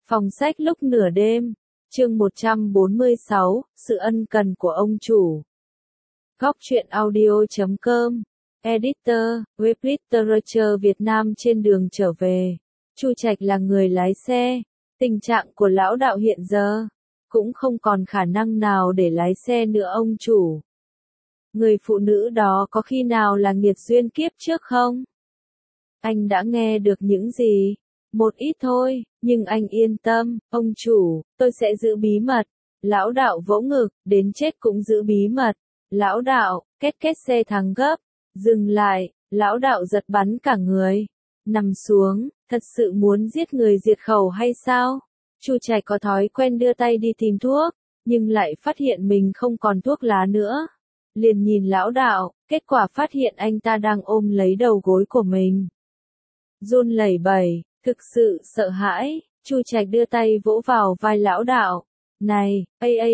Phòng sách lúc nửa đêm, chương 146, sự ân cần của ông chủ. Góc truyện audio.com, Editor, Web Literature Việt Nam trên đường trở về. Chu Trạch là người lái xe. Tình trạng của lão đạo hiện giờ, cũng không còn khả năng nào để lái xe nữa ông chủ. Người phụ nữ đó có khi nào là nghiệt duyên kiếp trước không? Anh đã nghe được những gì? Một ít thôi, nhưng anh yên tâm, ông chủ, tôi sẽ giữ bí mật. Lão đạo vỗ ngực, đến chết cũng giữ bí mật. Lão đạo, két két xe thắng gấp. Dừng lại, lão đạo giật bắn cả người. Nằm xuống, thật sự muốn giết người diệt khẩu hay sao? Chu Trạch có thói quen đưa tay đi tìm thuốc, nhưng lại phát hiện mình không còn thuốc lá nữa. Liền nhìn lão đạo, kết quả phát hiện anh ta đang ôm lấy đầu gối của mình. Run lẩy bẩy, thực sự sợ hãi, Chu Trạch đưa tay vỗ vào vai lão đạo. Này,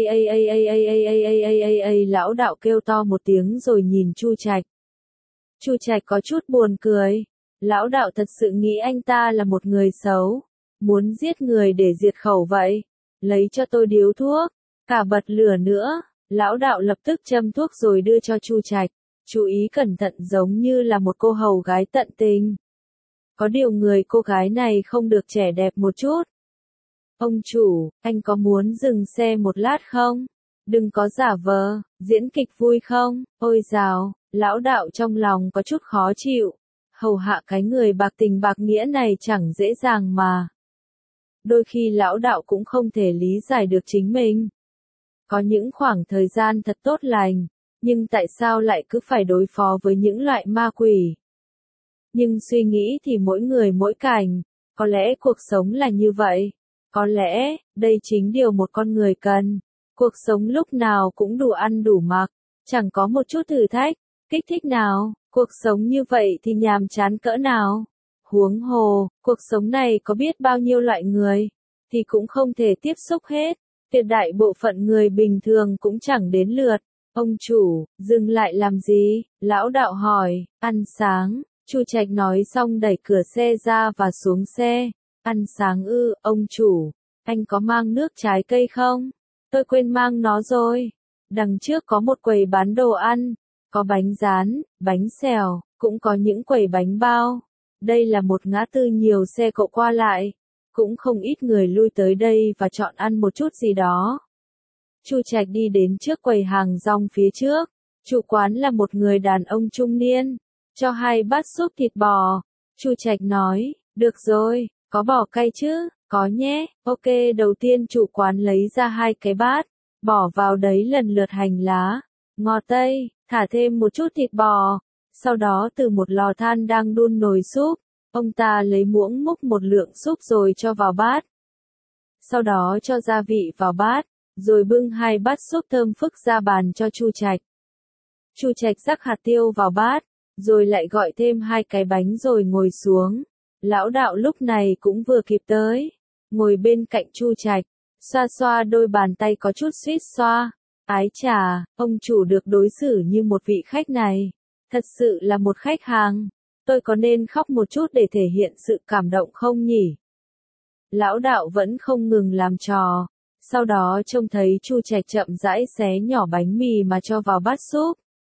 lão đạo kêu to một tiếng rồi nhìn Chu Trạch. Chu Trạch có chút buồn cười. Lão đạo thật sự nghĩ anh ta là một người xấu, muốn giết người để diệt khẩu vậy. Lấy cho tôi điếu thuốc, cả bật lửa nữa. Lão đạo lập tức châm thuốc rồi đưa cho Chu Trạch. Chú ý cẩn thận giống như là một cô hầu gái tận tình. Có điều người cô gái này không được trẻ đẹp một chút. Ông chủ, anh có muốn dừng xe một lát không? Đừng có giả vờ, diễn kịch vui không? Ôi dào, lão đạo trong lòng có chút khó chịu. Hầu hạ cái người bạc tình bạc nghĩa này chẳng dễ dàng mà. Đôi khi lão đạo cũng không thể lý giải được chính mình. Có những khoảng thời gian thật tốt lành, nhưng tại sao lại cứ phải đối phó với những loại ma quỷ? Nhưng suy nghĩ thì mỗi người mỗi cảnh, có lẽ cuộc sống là như vậy. Có lẽ, đây chính điều một con người cần. Cuộc sống lúc nào cũng đủ ăn đủ mặc, chẳng có một chút thử thách, kích thích nào. Cuộc sống như vậy thì nhàm chán cỡ nào. Huống hồ, cuộc sống này có biết bao nhiêu loại người, thì cũng không thể tiếp xúc hết. Tuyệt đại bộ phận người bình thường cũng chẳng đến lượt. Ông chủ, dừng lại làm gì? Lão đạo hỏi. Ăn sáng. Chu Trạch nói xong đẩy cửa xe ra và xuống xe. Ăn sáng ư, ông chủ, anh có mang nước trái cây không? Tôi quên mang nó rồi. Đằng trước có một quầy bán đồ ăn, có bánh rán, bánh xèo, cũng có những quầy bánh bao. Đây là một ngã tư nhiều xe cộ qua lại, cũng không ít người lui tới đây và chọn ăn một chút gì đó. Chu Trạch đi đến trước quầy hàng rong phía trước. Chủ quán là một người đàn ông trung niên. Cho 2 bát súp thịt bò. Chu Trạch nói, được rồi, có bò cay chứ? Có nhé. Ok, đầu tiên chủ quán lấy ra 2 cái bát, bỏ vào đấy lần lượt hành lá, ngò tây, thả thêm một chút thịt bò. Sau đó từ một lò than đang đun nồi súp, ông ta lấy muỗng múc một lượng súp rồi cho vào bát. Sau đó cho gia vị vào bát, rồi bưng 2 bát súp thơm phức ra bàn cho Chu Trạch. Chu Trạch rắc hạt tiêu vào bát, rồi lại gọi thêm 2 cái bánh rồi ngồi xuống. Lão đạo lúc này cũng vừa kịp tới, ngồi bên cạnh Chu Trạch, xoa xoa đôi bàn tay có chút suýt xoa. Ái chà, ông chủ được đối xử như một vị khách này, thật sự là một khách hàng. Tôi có nên khóc một chút để thể hiện sự cảm động không nhỉ? Lão đạo vẫn không ngừng làm trò. Sau đó trông thấy Chu Trạch chậm rãi xé nhỏ bánh mì mà cho vào bát súp.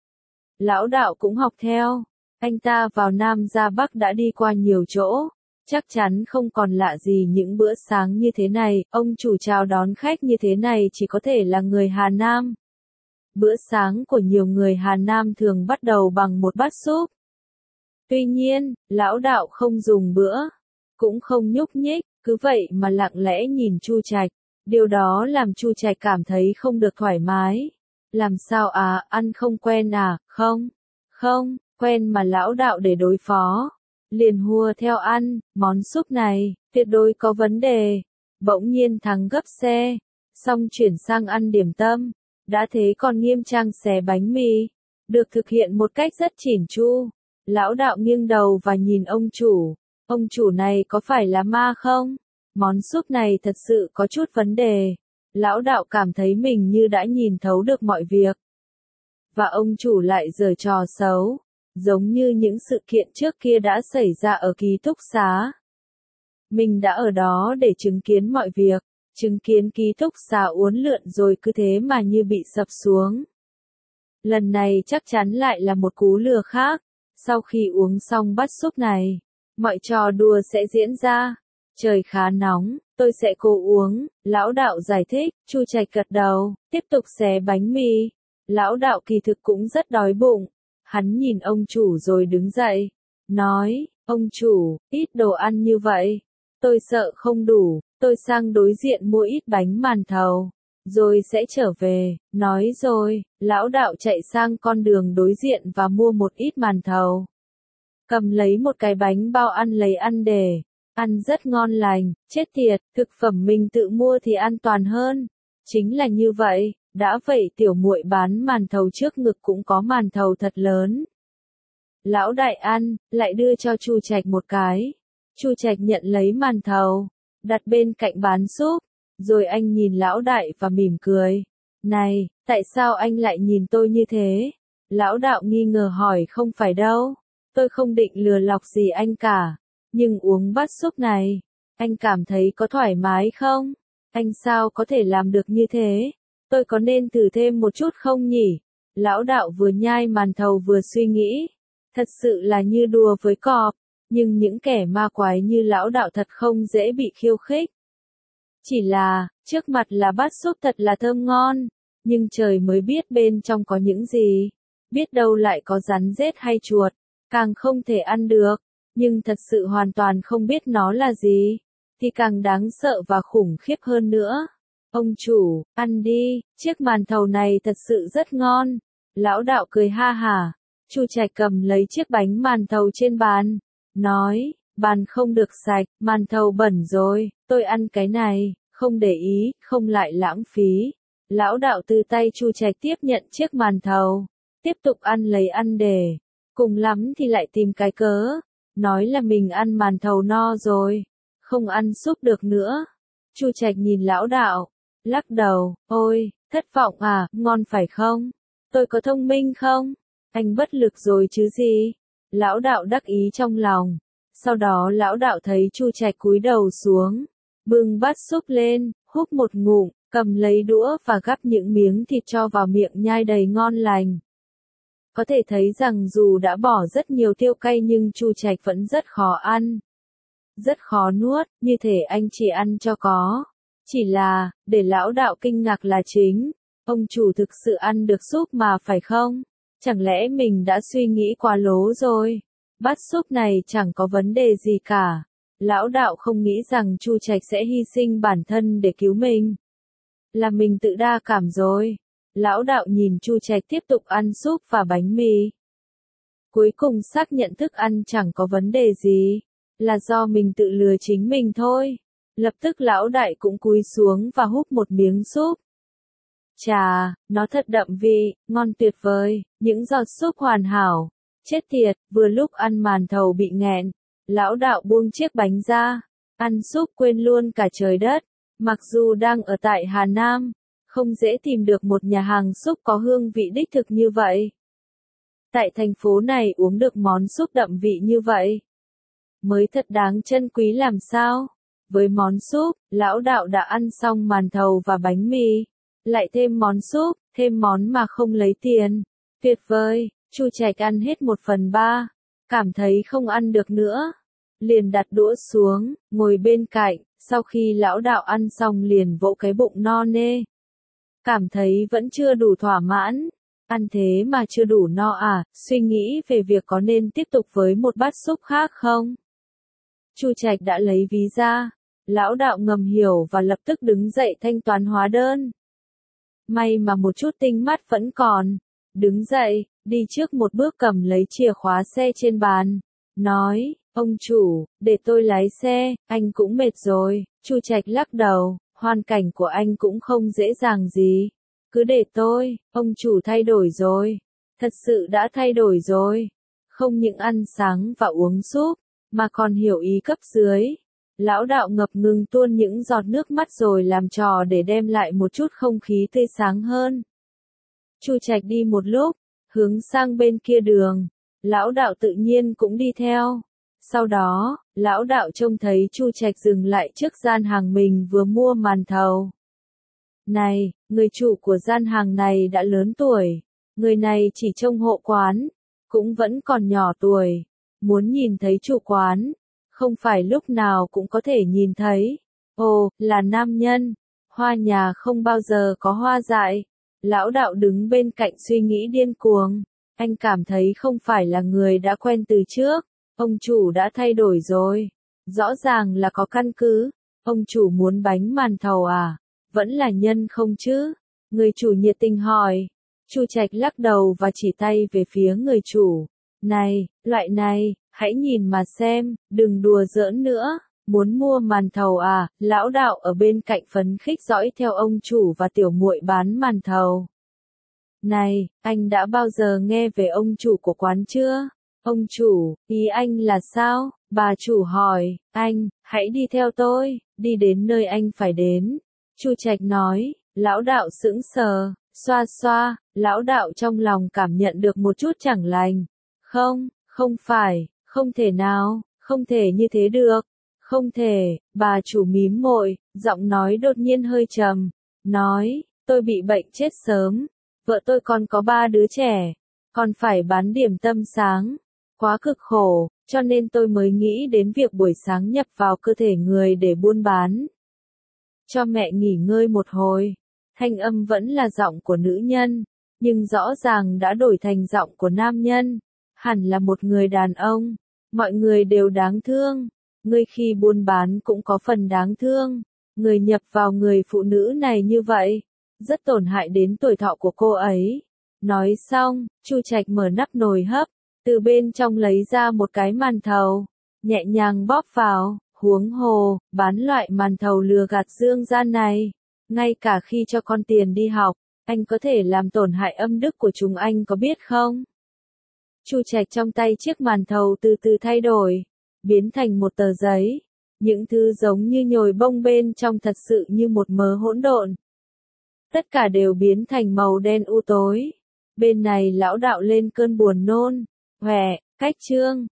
Lão đạo cũng học theo. Anh ta vào Nam ra Bắc đã đi qua nhiều chỗ, chắc chắn không còn lạ gì những bữa sáng như thế này. Ông chủ chào đón khách như thế này chỉ có thể là người Hà Nam. Bữa sáng của nhiều người Hà Nam thường bắt đầu bằng một bát súp. Tuy nhiên, lão đạo không dùng bữa, cũng không nhúc nhích, cứ vậy mà lặng lẽ nhìn Chu Trạch. Điều đó làm Chu Trạch cảm thấy không được thoải mái. Làm sao à, ăn không quen à? Không, quen mà lão đạo để đối phó. Liền hùa theo ăn, món súp này, tuyệt đối có vấn đề. Bỗng nhiên thắng gấp xe, xong chuyển sang ăn điểm tâm. Đã thế còn nghiêm trang xé bánh mì, được thực hiện một cách rất chỉn chu. Lão đạo nghiêng đầu và nhìn ông chủ. Ông chủ này có phải là ma không? Món súp này thật sự có chút vấn đề. Lão đạo cảm thấy mình như đã nhìn thấu được mọi việc. Và ông chủ lại giở trò xấu, giống như những sự kiện trước kia đã xảy ra ở ký túc xá. Mình đã ở đó để chứng kiến mọi việc, chứng kiến ký túc xá uốn lượn rồi cứ thế mà như bị sập xuống. Lần này chắc chắn lại là một cú lừa khác. Sau khi uống xong bát súp này, mọi trò đùa sẽ diễn ra. Trời khá nóng, tôi sẽ cố uống, lão đạo giải thích. Chu Trạch gật đầu, tiếp tục xé bánh mì. Lão đạo kỳ thực cũng rất đói bụng. Hắn nhìn ông chủ rồi đứng dậy, nói, ông chủ, ít đồ ăn như vậy. Tôi sợ không đủ, tôi sang đối diện mua ít bánh màn thầu, rồi sẽ trở về. Nói rồi, lão đạo chạy sang con đường đối diện và mua một ít màn thầu. Cầm lấy một cái bánh bao ăn lấy ăn để ăn rất ngon lành, chết tiệt, thực phẩm mình tự mua thì an toàn hơn. Chính là như vậy, đã vậy tiểu muội bán màn thầu trước ngực cũng có màn thầu thật lớn. Lão đại ăn, lại đưa cho Chu Trạch một cái. Chu Trạch nhận lấy màn thầu, đặt bên cạnh bán súp, rồi anh nhìn lão đại và mỉm cười. Này, tại sao anh lại nhìn tôi như thế? Lão đạo nghi ngờ hỏi không phải đâu, tôi không định lừa lọc gì anh cả, nhưng uống bát súp này, anh cảm thấy có thoải mái không? Anh sao có thể làm được như thế? Tôi có nên thử thêm một chút không nhỉ? Lão đạo vừa nhai màn thầu vừa suy nghĩ. Thật sự là như đùa với cọp, nhưng những kẻ ma quái như lão đạo thật không dễ bị khiêu khích. Chỉ là, trước mặt là bát súp thật là thơm ngon, nhưng trời mới biết bên trong có những gì. Biết đâu lại có rắn rết hay chuột, càng không thể ăn được, nhưng thật sự hoàn toàn không biết nó là gì, thì càng đáng sợ và khủng khiếp hơn nữa. Ông chủ, ăn đi, chiếc màn thầu này thật sự rất ngon. Lão đạo cười ha hả. Chu Trạch cầm lấy chiếc bánh màn thầu trên bàn, nói, bàn không được sạch, màn thầu bẩn rồi, tôi ăn cái này, không để ý, không lại lãng phí. Lão đạo từ tay Chu Trạch tiếp nhận chiếc màn thầu, tiếp tục ăn lấy ăn để, cùng lắm thì lại tìm cái cớ, nói là mình ăn màn thầu no rồi, không ăn súp được nữa. Chu Trạch nhìn lão đạo, lắc đầu, ôi, thất vọng à, ngon phải không? Tôi có thông minh không? Anh bất lực rồi chứ gì? Lão đạo đắc ý trong lòng. Sau đó lão đạo thấy Chu Trạch cúi đầu xuống, bưng bát súp lên, húp một ngụm, cầm lấy đũa và gắp những miếng thịt cho vào miệng nhai đầy ngon lành. Có thể thấy rằng dù đã bỏ rất nhiều tiêu cay nhưng Chu Trạch vẫn rất khó ăn. Rất khó nuốt, như thể anh chỉ ăn cho có. Chỉ là, để lão đạo kinh ngạc là chính, ông chủ thực sự ăn được súp mà phải không? Chẳng lẽ mình đã suy nghĩ quá lố rồi? Bát súp này chẳng có vấn đề gì cả. Lão đạo không nghĩ rằng Chu Trạch sẽ hy sinh bản thân để cứu mình. Là mình tự đa cảm rồi. Lão đạo nhìn Chu Trạch tiếp tục ăn súp và bánh mì. Cuối cùng xác nhận thức ăn chẳng có vấn đề gì. Là do mình tự lừa chính mình thôi. Lập tức lão đại cũng cúi xuống và húp một miếng súp. Chà, nó thật đậm vị, ngon tuyệt vời, những giọt súp hoàn hảo. Chết tiệt, vừa lúc ăn màn thầu bị nghẹn. Lão đạo buông chiếc bánh ra, ăn súp quên luôn cả trời đất. Mặc dù đang ở tại Hà Nam, không dễ tìm được một nhà hàng súp có hương vị đích thực như vậy. Tại thành phố này uống được món súp đậm vị như vậy, mới thật đáng trân quý làm sao. Với món súp, lão đạo đã ăn xong màn thầu và bánh mì. Lại thêm món súp, thêm món mà không lấy tiền. Tuyệt vời, Chu Trạch ăn hết 1/3, cảm thấy không ăn được nữa. Liền đặt đũa xuống, ngồi bên cạnh, sau khi lão đạo ăn xong liền vỗ cái bụng no nê. Cảm thấy vẫn chưa đủ thỏa mãn. Ăn thế mà chưa đủ no à, suy nghĩ về việc có nên tiếp tục với một bát súp khác không? Chu Trạch đã lấy ví ra. Lão đạo ngầm hiểu và lập tức đứng dậy thanh toán hóa đơn. May mà một chút tinh mắt vẫn còn. Đứng dậy, đi trước một bước cầm lấy chìa khóa xe trên bàn. Nói, ông chủ, để tôi lái xe, anh cũng mệt rồi. Chu Trạch lắc đầu, hoàn cảnh của anh cũng không dễ dàng gì. Cứ để tôi, ông chủ thay đổi rồi. Thật sự đã thay đổi rồi. Không những ăn sáng và uống súp, mà còn hiểu ý cấp dưới. Lão đạo ngập ngừng tuôn những giọt nước mắt rồi làm trò để đem lại một chút không khí tươi sáng hơn. Chu Trạch đi một lúc, hướng sang bên kia đường. Lão đạo tự nhiên cũng đi theo. Sau đó, lão đạo trông thấy Chu Trạch dừng lại trước gian hàng mình vừa mua màn thầu. Này, người chủ của gian hàng này đã lớn tuổi, người này chỉ trông hộ quán, cũng vẫn còn nhỏ tuổi, muốn nhìn thấy chủ quán, không phải lúc nào cũng có thể nhìn thấy. Ồ, là nam nhân, hoa nhà không bao giờ có hoa dại. Lão đạo đứng bên cạnh suy nghĩ điên cuồng, anh cảm thấy không phải là người đã quen từ trước, ông chủ đã thay đổi rồi, rõ ràng là có căn cứ, ông chủ muốn bánh màn thầu à, vẫn là nhân không chứ? Người chủ nhiệt tình hỏi. Chu Trạch lắc đầu và chỉ tay về phía người chủ. Này, loại này, hãy nhìn mà xem, đừng đùa giỡn nữa. Muốn mua màn thầu à? Lão đạo ở bên cạnh phấn khích dõi theo ông chủ và tiểu muội bán màn thầu. Này, anh đã bao giờ nghe về ông chủ của quán chưa? Ông chủ, ý anh là sao? Bà chủ hỏi. Anh, hãy đi theo tôi, đi đến nơi anh phải đến. Chu Trạch nói. Lão đạo sững sờ, xoa xoa, lão đạo trong lòng cảm nhận được một chút chẳng lành. Không, không phải, không thể nào, không thể như thế được. Không thể, bà chủ mím môi, giọng nói đột nhiên hơi trầm. Nói, tôi bị bệnh chết sớm, vợ tôi còn có 3 đứa trẻ, còn phải bán điểm tâm sáng. Quá cực khổ, cho nên tôi mới nghĩ đến việc buổi sáng nhập vào cơ thể người để buôn bán. Cho mẹ nghỉ ngơi một hồi. Thanh âm vẫn là giọng của nữ nhân, nhưng rõ ràng đã đổi thành giọng của nam nhân. Hẳn là một người đàn ông. Mọi người đều đáng thương. Ngươi khi buôn bán cũng có phần đáng thương. Người nhập vào người phụ nữ này như vậy, rất tổn hại đến tuổi thọ của cô ấy. Nói xong, Chu Trạch mở nắp nồi hấp, từ bên trong lấy ra một cái màn thầu, nhẹ nhàng bóp vào. Huống hồ, bán loại màn thầu lừa gạt dương gian này. Ngay cả khi cho con tiền đi học, anh có thể làm tổn hại âm đức của chúng, anh có biết không? Chu Trạch trong tay chiếc màn thầu từ từ thay đổi, biến thành một tờ giấy. Những thứ giống như nhồi bông bên trong thật sự như một mớ hỗn độn. Tất cả đều biến thành màu đen u tối. Bên này lão đạo lên cơn buồn nôn. Hòe, cách chương.